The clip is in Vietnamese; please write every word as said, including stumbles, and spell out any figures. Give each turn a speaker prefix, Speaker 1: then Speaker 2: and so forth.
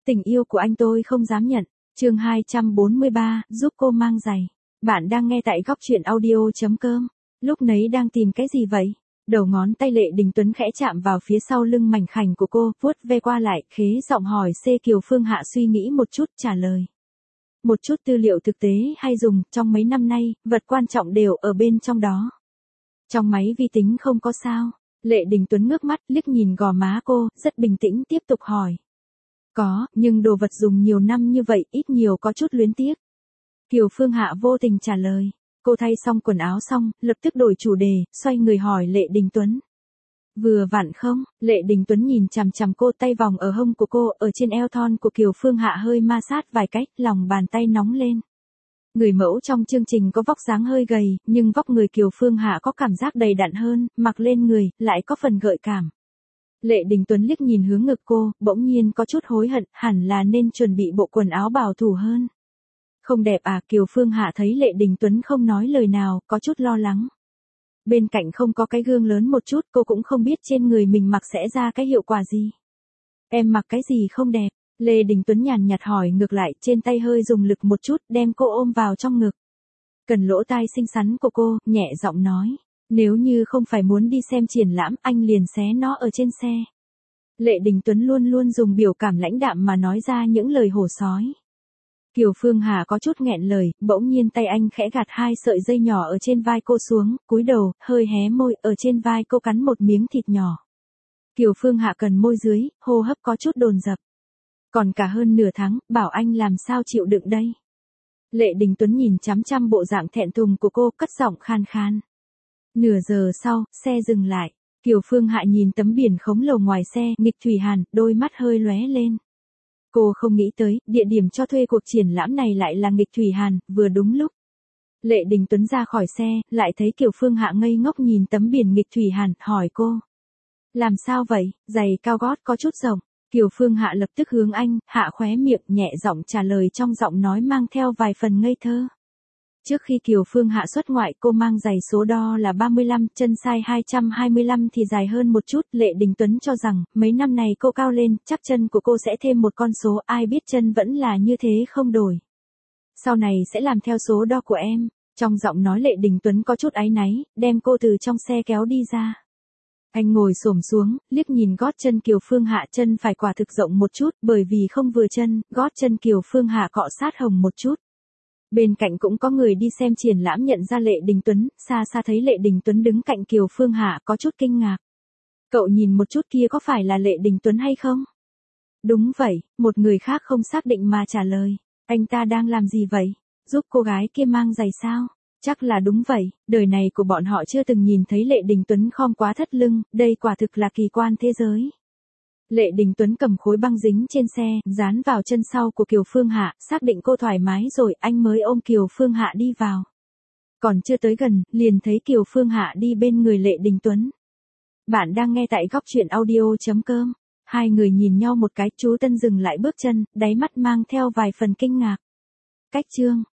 Speaker 1: Tình yêu của anh tôi không dám nhận. Chương hai trăm bốn mươi ba, giúp cô mang giày. Bạn đang nghe tại góc truyện audio.com. Lúc nấy đang tìm cái gì vậy? Đầu ngón tay Lệ Đình Tuấn khẽ chạm vào phía sau lưng mảnh khảnh của cô, vuốt ve qua lại, khế giọng hỏi. C. Kiều Phương Hạ suy nghĩ một chút, trả lời. Một chút tư liệu thực tế hay dùng, trong mấy năm nay, vật quan trọng đều ở bên trong đó. Trong máy vi tính không có sao. Lệ Đình Tuấn ngước mắt, liếc nhìn gò má cô, rất bình tĩnh tiếp tục hỏi. Có, nhưng đồ vật dùng nhiều năm như vậy, ít nhiều có chút luyến tiếc. Kiều Phương Hạ vô tình trả lời. Cô thay xong quần áo xong, lập tức đổi chủ đề, xoay người hỏi Lệ Đình Tuấn. Vừa vặn không? Lệ Đình Tuấn nhìn chằm chằm cô, tay vòng ở hông của cô, ở trên eo thon của Kiều Phương Hạ hơi ma sát vài cách, lòng bàn tay nóng lên. Người mẫu trong chương trình có vóc dáng hơi gầy, nhưng vóc người Kiều Phương Hạ có cảm giác đầy đặn hơn, mặc lên người, lại có phần gợi cảm. Lệ Đình Tuấn liếc nhìn hướng ngực cô, bỗng nhiên có chút hối hận, hẳn là nên chuẩn bị bộ quần áo bảo thủ hơn. Không đẹp à? Kiều Phương Hạ thấy Lệ Đình Tuấn không nói lời nào, có chút lo lắng. Bên cạnh không có cái gương lớn một chút, cô cũng không biết trên người mình mặc sẽ ra cái hiệu quả gì. Em mặc cái gì không đẹp? Lê Đình Tuấn nhàn nhạt hỏi ngược lại, trên tay hơi dùng lực một chút, đem cô ôm vào trong ngực. Cần lỗ tai xinh xắn của cô, nhẹ giọng nói. Nếu như không phải muốn đi xem triển lãm, anh liền xé nó ở trên xe. Lệ Đình Tuấn luôn luôn dùng biểu cảm lãnh đạm mà nói ra những lời hổ sói. Kiều Phương Hà có chút nghẹn lời, bỗng nhiên tay anh khẽ gạt hai sợi dây nhỏ ở trên vai cô xuống, cúi đầu, hơi hé môi, ở trên vai cô cắn một miếng thịt nhỏ. Kiều Phương Hạ cần môi dưới, hô hấp có chút dồn dập. Còn cả hơn nửa tháng, bảo anh làm sao chịu đựng đây. Lệ Đình Tuấn nhìn chăm chăm bộ dạng thẹn thùng của cô, cất giọng khan khan. Nửa giờ sau, xe dừng lại. Kiều Phương Hạ nhìn tấm biển khổng lồ ngoài xe, nghịch thủy hàn, đôi mắt hơi lóe lên. Cô không nghĩ tới, địa điểm cho thuê cuộc triển lãm này lại là nghịch thủy hàn, vừa đúng lúc. Lệ Đình Tuấn ra khỏi xe, lại thấy Kiều Phương Hạ ngây ngốc nhìn tấm biển nghịch thủy hàn, hỏi cô. Làm sao vậy? Giày cao gót có chút rộng. Kiều Phương Hạ lập tức hướng anh, hạ khóe miệng, nhẹ giọng trả lời trong giọng nói mang theo vài phần ngây thơ. Trước khi Kiều Phương Hạ xuất ngoại, cô mang giày số đo là ba mươi lăm, chân size hai trăm hai mươi lăm thì dài hơn một chút. Lệ Đình Tuấn cho rằng, mấy năm này cô cao lên, chắc chân của cô sẽ thêm một con số, ai biết chân vẫn là như thế không đổi. Sau này sẽ làm theo số đo của em. Trong giọng nói Lệ Đình Tuấn có chút áy náy, đem cô từ trong xe kéo đi ra. Anh ngồi xổm xuống, liếc nhìn gót chân Kiều Phương Hạ, chân phải quả thực rộng một chút, bởi vì không vừa chân, gót chân Kiều Phương Hạ cọ sát hồng một chút. Bên cạnh cũng có người đi xem triển lãm nhận ra Lệ Đình Tuấn, xa xa thấy Lệ Đình Tuấn đứng cạnh Kiều Phương Hạ có chút kinh ngạc. Cậu nhìn một chút kia có phải là Lệ Đình Tuấn hay không? Đúng vậy, một người khác không xác định mà trả lời. Anh ta đang làm gì vậy? Giúp cô gái kia mang giày sao? Chắc là đúng vậy, đời này của bọn họ chưa từng nhìn thấy Lệ Đình Tuấn khom quá thắt lưng, đây quả thực là kỳ quan thế giới. Lệ Đình Tuấn cầm khối băng dính trên xe, dán vào chân sau của Kiều Phương Hạ, xác định cô thoải mái rồi, anh mới ôm Kiều Phương Hạ đi vào. Còn chưa tới gần, liền thấy Kiều Phương Hạ đi bên người Lệ Đình Tuấn. Bạn đang nghe tại góc truyện audio.com. Hai người nhìn nhau một cái, chú Tân dừng lại bước chân, đáy mắt mang theo vài phần kinh ngạc. Cách chương